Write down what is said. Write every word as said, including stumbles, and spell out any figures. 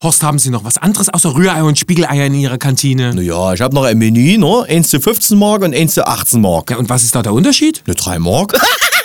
Horst, haben Sie noch was anderes außer Rührei und Spiegeleier in Ihrer Kantine? Naja, ich habe noch ein Menü, ne? eins zu fünfzehn Mark und eins zu achtzehn Mark. Ja, und was ist da der Unterschied? Ne, drei Mark.